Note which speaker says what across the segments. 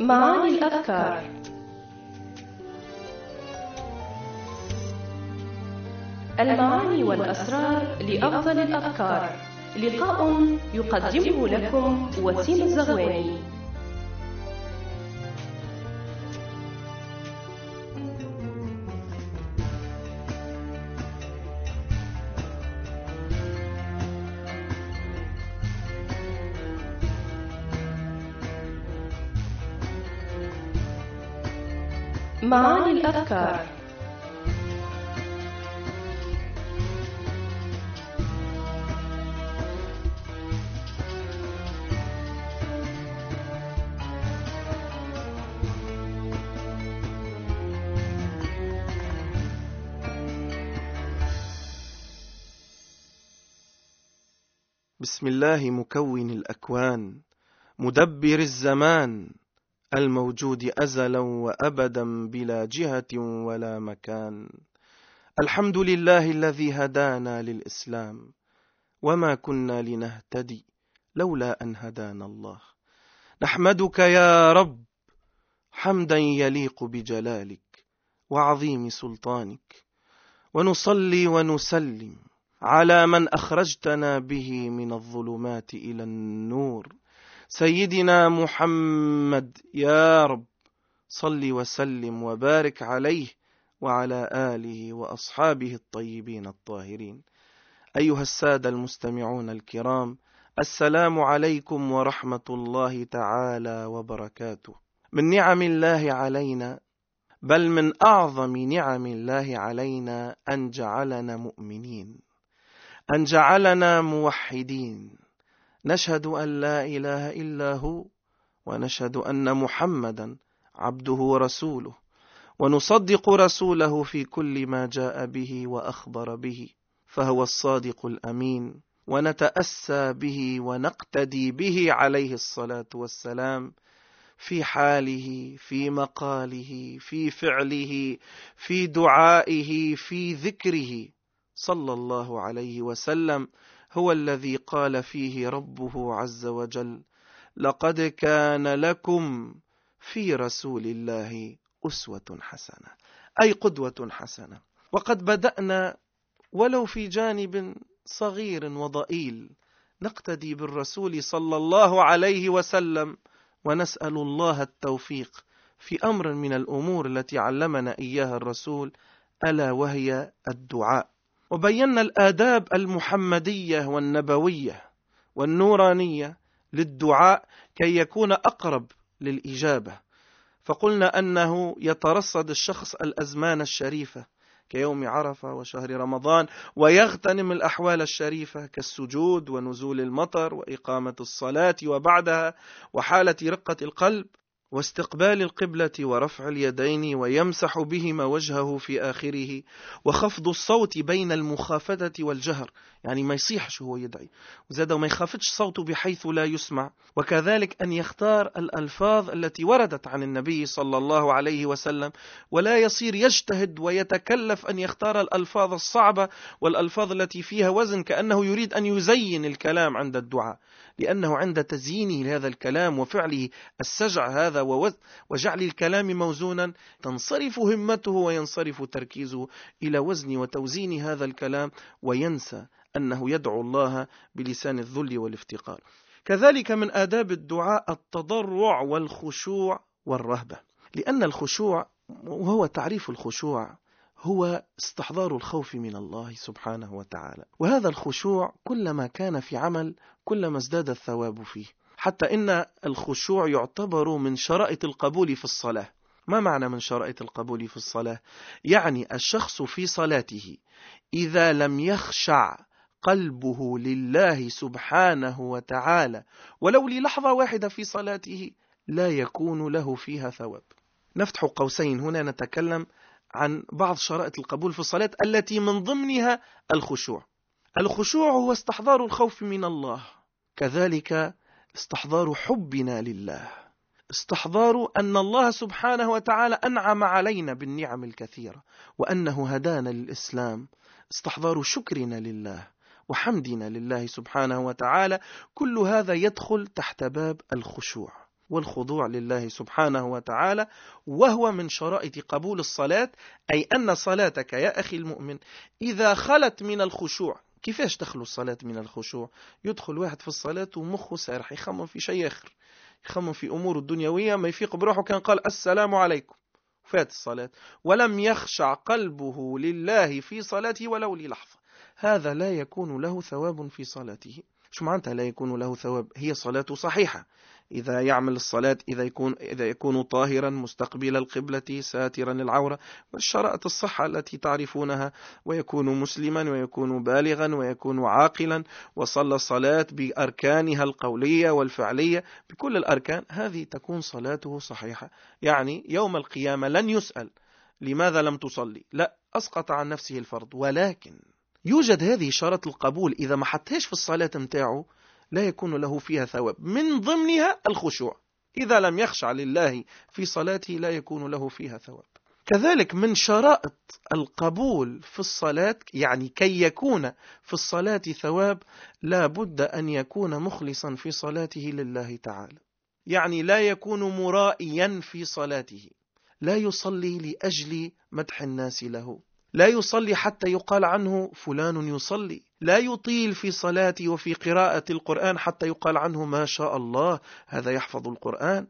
Speaker 1: معاني الأفكار. المعاني والأسرار لأفضل الأفكار. لقاء يقدمه لكم وسيم الزغواني. معاني الأفكار.
Speaker 2: بسم الله مكون الأكوان، مدبر الزمان، الموجود أزلا وأبدا بلا جهة ولا مكان. الحمد لله الذي هدانا للإسلام، وما كنا لنهتدي لولا أن هدانا الله. نحمدك يا رب حمدا يليق بجلالك وعظيم سلطانك، ونصلي ونسلم على من أخرجتنا به من الظلمات إلى النور، سيدنا محمد. يا رب صل وسلم وبارك عليه وعلى آله وأصحابه الطيبين الطاهرين. أيها السادة المستمعون الكرام، السلام عليكم ورحمة الله تعالى وبركاته. من نعم الله علينا، بل من أعظم نعم الله علينا، أن جعلنا مؤمنين، أن جعلنا موحدين، نشهد أن لا إله إلا هو، ونشهد أن محمدا عبده ورسوله، ونصدق رسوله في كل ما جاء به وأخبر به، فهو الصادق الأمين، ونتأسى به ونقتدي به عليه الصلاة والسلام في حاله، في مقاله، في فعله، في دعائه، في ذكره صلى الله عليه وسلم. هو الذي قال فيه ربه عز وجل: لقد كان لكم في رسول الله أسوة حسنة، أي قدوة حسنة. وقد بدأنا ولو في جانب صغير وضئيل نقتدي بالرسول صلى الله عليه وسلم، ونسأل الله التوفيق في أمر من الأمور التي علمنا إياها الرسول، ألا وهي الدعاء. وبينا الآداب المحمدية والنبوية والنورانية للدعاء كي يكون أقرب للإجابة. فقلنا أنه يترصد الشخص الأزمان الشريفة كيوم عرفة وشهر رمضان، ويغتنم الأحوال الشريفة كالسجود ونزول المطر وإقامة الصلاة وبعدها، وحالة رقة القلب واستقبال القبلة ورفع اليدين، ويمسح بهما وجهه في آخره، وخفض الصوت بين المخافتة والجهر، يعني ما يصيحش هو يدعي، وزاد ما يخافتش صوته بحيث لا يسمع. وكذلك أن يختار الألفاظ التي وردت عن النبي صلى الله عليه وسلم، ولا يصير يجتهد ويتكلف أن يختار الألفاظ الصعبة والألفاظ التي فيها وزن، كأنه يريد أن يزين الكلام عند الدعاء، لأنه عند تزيينه لهذا الكلام وفعله السجع هذا وجعل الكلام موزونا تنصرف همته وينصرف تركيزه إلى وزن وتوزين هذا الكلام، وينسى أنه يدعو الله بلسان الذل والافتقار. كذلك من آداب الدعاء التضرع والخشوع والرهبة، لأن الخشوع، وهو تعريف الخشوع، هو استحضار الخوف من الله سبحانه وتعالى. وهذا الخشوع كلما كان في عمل كلما ازداد الثواب فيه، حتى إن الخشوع يعتبر من شرائط القبول في الصلاة. ما معنى من شرائط القبول في الصلاة؟ يعني الشخص في صلاته إذا لم يخشع قلبه لله سبحانه وتعالى ولو للحظة واحدة في صلاته لا يكون له فيها ثواب. نفتح قوسين هنا، نتكلم عن بعض شرائط القبول في الصلاة التي من ضمنها الخشوع. الخشوع هو استحضار الخوف من الله، كذلك استحضار حبنا لله، استحضار أن الله سبحانه وتعالى أنعم علينا بالنعم الكثيرة وأنه هدانا للإسلام، استحضار شكرنا لله وحمدنا لله سبحانه وتعالى. كل هذا يدخل تحت باب الخشوع. والخضوع لله سبحانه وتعالى، وهو من شرائط قبول الصلاة. أي أن صلاتك يا أخي المؤمن إذا خلت من الخشوع. كيفاش تخلو الصلاة من الخشوع؟ يدخل واحد في الصلاة ومخه سارح، يخمم في شيء آخر، يخمم في أمور الدنيوية، ما يفيق بروحه كان قال السلام عليكم، فات الصلاة ولم يخشع قلبه لله في صلاته ولو للحظة. هذا لا يكون له ثواب في صلاته. شو معناتها لا يكون له ثواب؟ هي صلاته صحيحة إذا يعمل الصلاة، إذا يكون طاهرا مستقبل القبلة ساترا العورة والشرائط الصحة التي تعرفونها، ويكون مسلما ويكون بالغا ويكون عاقلا وصلى الصلاة بأركانها القولية والفعلية بكل الأركان، هذه تكون صلاته صحيحة. يعني يوم القيامة لن يسأل لماذا لم تصلي، لا، أسقط عن نفسه الفرض. ولكن يوجد هذه شرط القبول إذا ما حطهاش في الصلاة متاعه لا يكون له فيها ثواب، من ضمنها الخشوع. إذا لم يخشع لله في صلاته لا يكون له فيها ثواب. كذلك من شرائط القبول في الصلاة، يعني كي يكون في الصلاة ثواب، لا بد أن يكون مخلصا في صلاته لله تعالى. يعني لا يكون مرائيا في صلاته، لا يصلي لأجل مدح الناس له، لا يصلي حتى يقال عنه فلان يصلي، لا يطيل في صلاته وفي قراءة القرآن حتى يقال عنه ما شاء الله هذا يحفظ القرآن.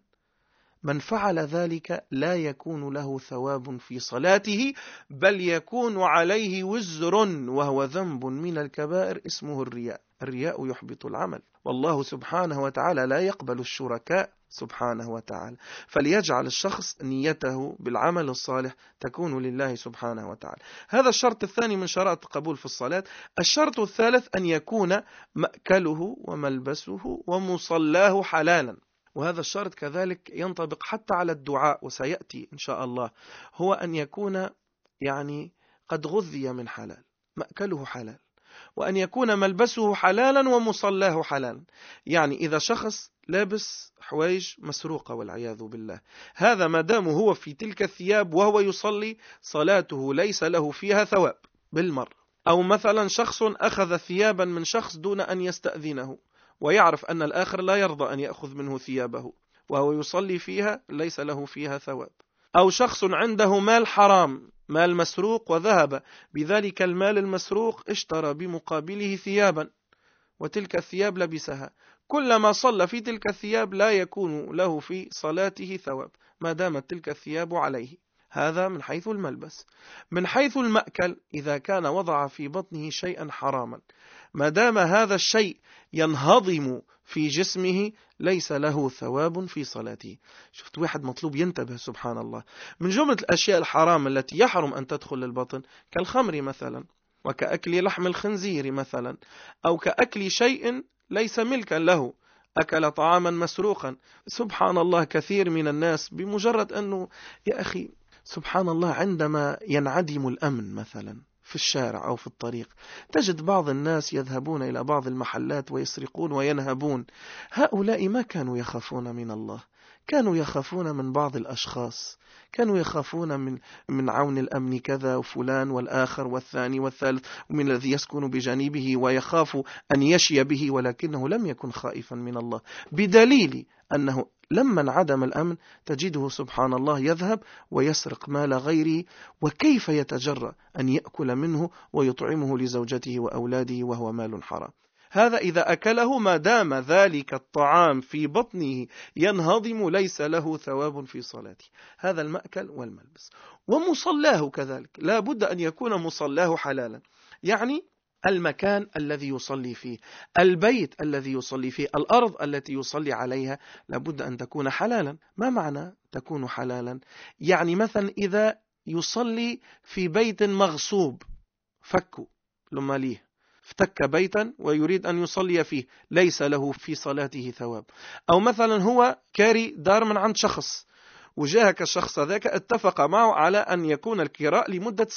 Speaker 2: من فعل ذلك لا يكون له ثواب في صلاته، بل يكون عليه وزر، وهو ذنب من الكبائر اسمه الرياء. الرياء يحبط العمل، والله سبحانه وتعالى لا يقبل الشركاء سبحانه وتعالى. فليجعل الشخص نيته بالعمل الصالح تكون لله سبحانه وتعالى. هذا الشرط الثاني من شرائط القبول في الصلاة. الشرط الثالث أن يكون مأكله وملبسه ومصلاه حلالا، وهذا الشرط كذلك ينطبق حتى على الدعاء وسيأتي إن شاء الله، هو أن يكون يعني قد غذي من حلال، مأكله حلال، وأن يكون ملبسه حلالا ومصلاه حلالا. يعني إذا شخص لابس حوايج مسروقة والعياذ بالله، هذا ما دام هو في تلك الثياب وهو يصلي صلاته ليس له فيها ثواب بالمرة. أو مثلا شخص أخذ ثيابا من شخص دون أن يستأذنه ويعرف أن الآخر لا يرضى أن يأخذ منه ثيابه وهو يصلي فيها، ليس له فيها ثواب. أو شخص عنده مال حرام، مال مسروق، وذهب بذلك المال المسروق اشترى بمقابله ثيابا وتلك الثياب لبسها، كلما صلى في تلك الثياب لا يكون له في صلاته ثواب ما دامت تلك الثياب عليه. هذا من حيث الملبس. من حيث المأكل، إذا كان وضع في بطنه شيئا حراما، ما دام هذا الشيء ينهضم في جسمه ليس له ثواب في صلاته. شفت واحد مطلوب ينتبه سبحان الله. من جملة الأشياء الحرام التي يحرم أن تدخل للبطن كالخمر مثلا، وكأكل لحم الخنزير مثلا، أو كأكل شيء ليس ملكا له، أكل طعاما مسروقا. سبحان الله كثير من الناس بمجرد أنه يا أخي سبحان الله عندما ينعدم الأمن مثلا في الشارع أو في الطريق، تجد بعض الناس يذهبون إلى بعض المحلات ويسرقون وينهبون. هؤلاء ما كانوا يخافون من الله، كانوا يخافون من بعض الأشخاص، كانوا يخافون من عون الأمن كذا وفلان والآخر والثاني والثالث ومن الذي يسكن بجانبه ويخاف أن يشي به، ولكنه لم يكن خائفا من الله، بدليل أنه لما انعدم الأمن تجده سبحان الله يذهب ويسرق مال غيره، وكيف يتجرأ أن يأكل منه ويطعمه لزوجته وأولاده وهو مال حرام. هذا إذا أكله ما دام ذلك الطعام في بطنه ينهضم ليس له ثواب في صلاته. هذا المأكل والملبس. ومصلاه كذلك لا بد أن يكون مصلاه حلالا، يعني المكان الذي يصلي فيه، البيت الذي يصلي فيه، الأرض التي يصلي عليها لابد أن تكون حلالا. ما معنى تكون حلالا؟ يعني مثلا إذا يصلي في بيت مغصوب فكوا لما ليه افتك بيتا ويريد أن يصلي فيه ليس له في صلاته ثواب. أو مثلا هو كاري دار من عند شخص وجاءك الشخص ذاك اتفق معه على أن يكون الكراء لمدة سنة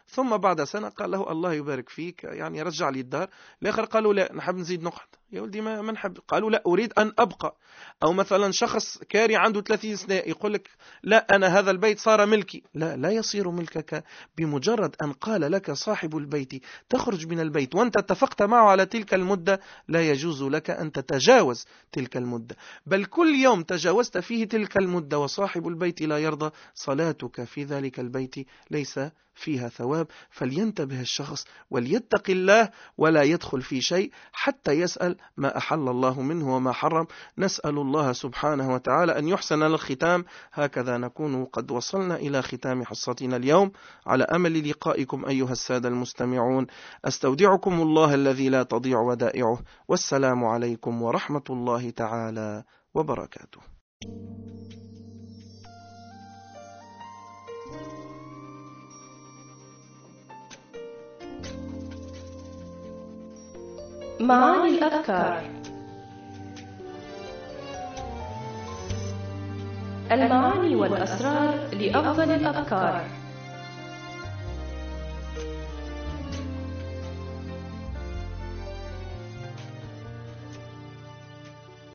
Speaker 2: ثم بعد سنة قال له الله يبارك فيك، يعني رجع لي الدار. الآخر قالوا لا نحب نزيد نقعد. يا ولدي ما نحب. قالوا لا أريد أن أبقى. أو مثلا شخص كاري عنده 30 سنة يقول لك لا أنا هذا البيت صار ملكي. لا يصير ملكك بمجرد أن قال لك صاحب البيت تخرج من البيت وأنت اتفقت معه على تلك المدة، لا يجوز لك أن تتجاوز تلك المدة. بل كل يوم تجاوزت فيه تلك المدة وصاحب البيت لا يرضى، صلاتك في ذلك البيت ليس فيها ثواب. فلينتبه الشخص وليتق الله ولا يدخل في شيء حتى يسأل ما أحل الله منه وما حرم. نسأل الله سبحانه وتعالى أن يحسن الختام. هكذا نكون قد وصلنا إلى ختام حصتنا اليوم، على أمل لقائكم أيها السادة المستمعون. أستودعكم الله الذي لا تضيع ودائعه، والسلام عليكم ورحمة الله تعالى وبركاته.
Speaker 1: معاني الأذكار. المعاني والأسرار لأفضل الأذكار.